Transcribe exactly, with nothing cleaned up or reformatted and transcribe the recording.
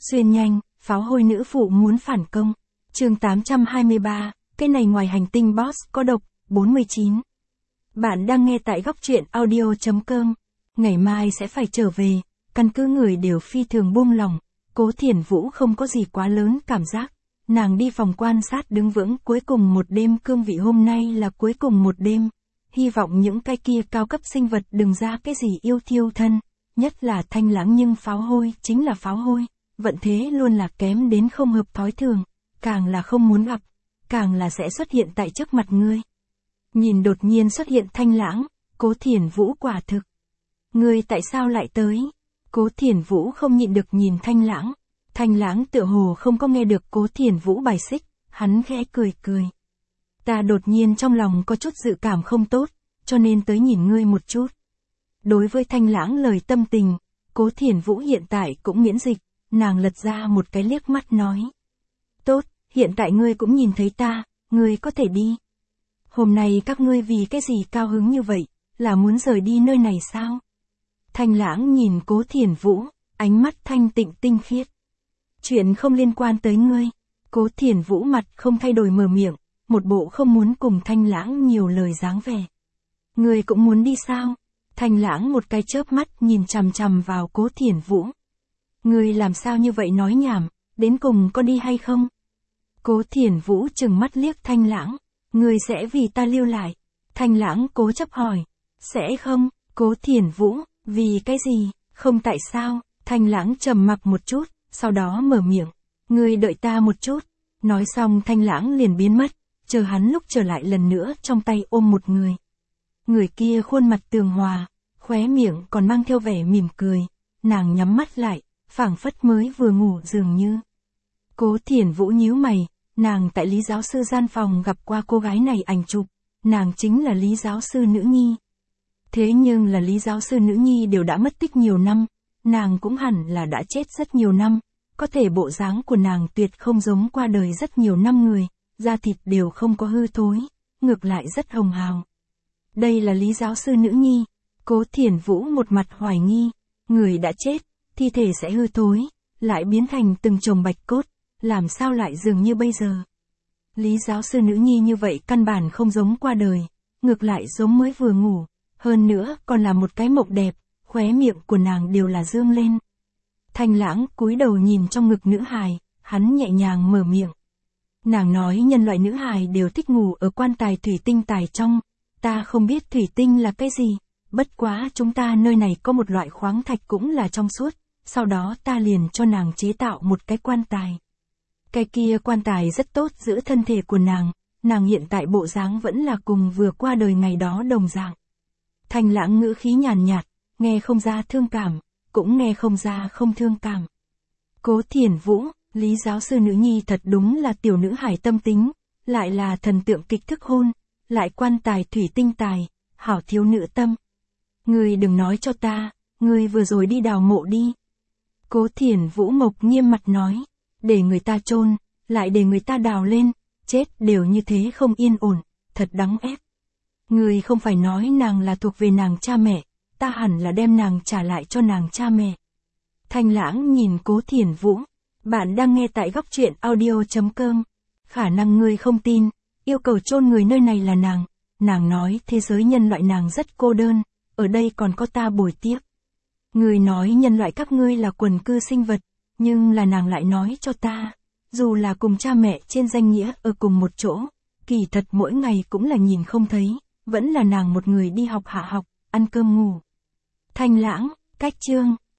Xuyên nhanh, pháo hôi nữ phụ muốn phản công. Chương tám trăm hai mươi ba, cái này ngoài hành tinh boss có độc, bốn mươi chín. Bạn đang nghe tại góc truyện audio chấm com. Ngày mai sẽ phải trở về, căn cứ người đều phi thường buông lỏng, Cố Thiển Vũ không có gì quá lớn cảm giác. Nàng đi phòng quan sát đứng vững cuối cùng một đêm, cương vị hôm nay là cuối cùng một đêm. Hy vọng những cái kia cao cấp sinh vật đừng ra cái gì yêu thiêu thân, nhất là Thanh Lãng, nhưng pháo hôi chính là pháo hôi, vận thế luôn là kém đến không hợp thói thường, càng là không muốn gặp, càng là sẽ xuất hiện tại trước mặt ngươi. Nhìn đột nhiên xuất hiện Thanh Lãng, Cố Thiển Vũ quả thực. Ngươi tại sao lại tới? Cố Thiển Vũ không nhịn được nhìn Thanh Lãng. Thanh Lãng tựa hồ không có nghe được Cố Thiển Vũ bài xích, hắn khẽ cười cười. Ta đột nhiên trong lòng có chút dự cảm không tốt, cho nên tới nhìn ngươi một chút. Đối với Thanh Lãng lời tâm tình, Cố Thiển Vũ hiện tại cũng miễn dịch, nàng lật ra một cái liếc mắt nói. Tốt, hiện tại ngươi cũng nhìn thấy ta, ngươi có thể đi. Hôm nay các ngươi vì cái gì cao hứng như vậy, là muốn rời đi nơi này sao? Thanh Lãng nhìn Cố Thiển Vũ, ánh mắt thanh tịnh tinh khiết. Chuyện không liên quan tới ngươi. Cố Thiển Vũ mặt không thay đổi mở miệng, một bộ không muốn cùng Thanh Lãng nhiều lời dáng vẻ. Ngươi cũng muốn đi sao? Thanh Lãng một cái chớp mắt nhìn chằm chằm vào Cố Thiển Vũ. Ngươi làm sao như vậy nói nhảm, đến cùng có đi hay không? Cố Thiển Vũ trừng mắt liếc Thanh Lãng. Ngươi sẽ vì ta lưu lại? Thanh Lãng cố chấp hỏi. Sẽ không? Cố Thiển Vũ, vì cái gì? Không tại sao? Thanh Lãng trầm mặc một chút, sau đó mở miệng. Ngươi đợi ta một chút. Nói xong Thanh Lãng liền biến mất, chờ hắn lúc trở lại lần nữa trong tay ôm một người. Người kia khuôn mặt tường hòa, khóe miệng còn mang theo vẻ mỉm cười, nàng nhắm mắt lại, phảng phất mới vừa ngủ dường như. Cố Thiển Vũ nhíu mày, nàng tại Lý giáo sư gian phòng gặp qua cô gái này ảnh chụp, nàng chính là Lý giáo sư nữ nhi. Thế nhưng là Lý giáo sư nữ nhi đều đã mất tích nhiều năm, nàng cũng hẳn là đã chết rất nhiều năm, có thể bộ dáng của nàng tuyệt không giống qua đời rất nhiều năm người, da thịt đều không có hư thối, ngược lại rất hồng hào. Đây là Lý giáo sư nữ nhi. Cố Thiển Vũ một mặt hoài nghi, người đã chết, thi thể sẽ hư thối, lại biến thành từng chồng bạch cốt, làm sao lại dường như bây giờ. Lý giáo sư nữ nhi như vậy căn bản không giống qua đời, ngược lại giống mới vừa ngủ, hơn nữa còn là một cái mộng đẹp, khóe miệng của nàng đều là dương lên. Thanh Lãng cúi đầu nhìn trong ngực nữ hài, hắn nhẹ nhàng mở miệng. Nàng nói nhân loại nữ hài đều thích ngủ ở quan tài thủy tinh tài trong, ta không biết thủy tinh là cái gì, bất quá chúng ta nơi này có một loại khoáng thạch cũng là trong suốt, sau đó ta liền cho nàng chế tạo một cái quan tài. Cái kia quan tài rất tốt giữ thân thể của nàng, nàng hiện tại bộ dáng vẫn là cùng vừa qua đời ngày đó đồng dạng. Thanh Lãng ngữ khí nhàn nhạt, nghe không ra thương cảm, cũng nghe không ra không thương cảm. Cố Thiển Vũ, Lý giáo sư nữ nhi thật đúng là tiểu nữ hải tâm tính, lại là thần tượng kịch thức hôn, lại quan tài thủy tinh tài, hảo thiếu nữ tâm. Ngươi đừng nói cho ta, ngươi vừa rồi đi đào mộ đi. Cố Thiển Vũ mộc nghiêm mặt nói, để người ta chôn, lại để người ta đào lên, chết đều như thế không yên ổn, thật đáng ép. Ngươi không phải nói nàng là thuộc về nàng cha mẹ, ta hẳn là đem nàng trả lại cho nàng cha mẹ. Thanh Lãng nhìn Cố Thiển Vũ, bạn đang nghe tại góc truyện audio chấm com. Khả năng ngươi không tin, yêu cầu chôn người nơi này là nàng, nàng nói thế giới nhân loại nàng rất cô đơn, ở đây còn có ta bồi tiếp. Ngươi nói nhân loại các ngươi là quần cư sinh vật, nhưng là nàng lại nói cho ta, dù là cùng cha mẹ trên danh nghĩa ở cùng một chỗ, kỳ thật mỗi ngày cũng là nhìn không thấy, vẫn là nàng một người đi học hạ học, ăn cơm ngủ. Thanh Lãng, cách chương.